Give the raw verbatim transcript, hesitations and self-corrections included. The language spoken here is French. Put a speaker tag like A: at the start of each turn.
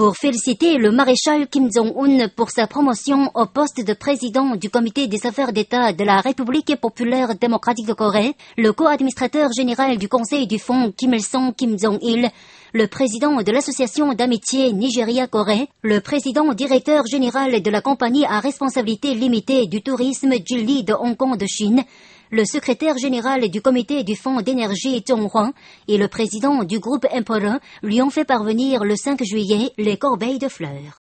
A: pour féliciter le maréchal Kim Jong-un pour sa promotion au poste de président du comité des affaires d'État de la République populaire démocratique de Corée, le co-administrateur général du conseil du fonds Kim Il-sung Kim Jong-il, le président de l'association d'amitié Nigeria-Corée, le président directeur général de la compagnie à responsabilité limitée du tourisme Jilli de Hong Kong de Chine, le secrétaire général du comité du fonds d'énergie Zhonghua et le président du groupe Emporer lui ont fait parvenir le cinq juillet les corbeilles de fleurs.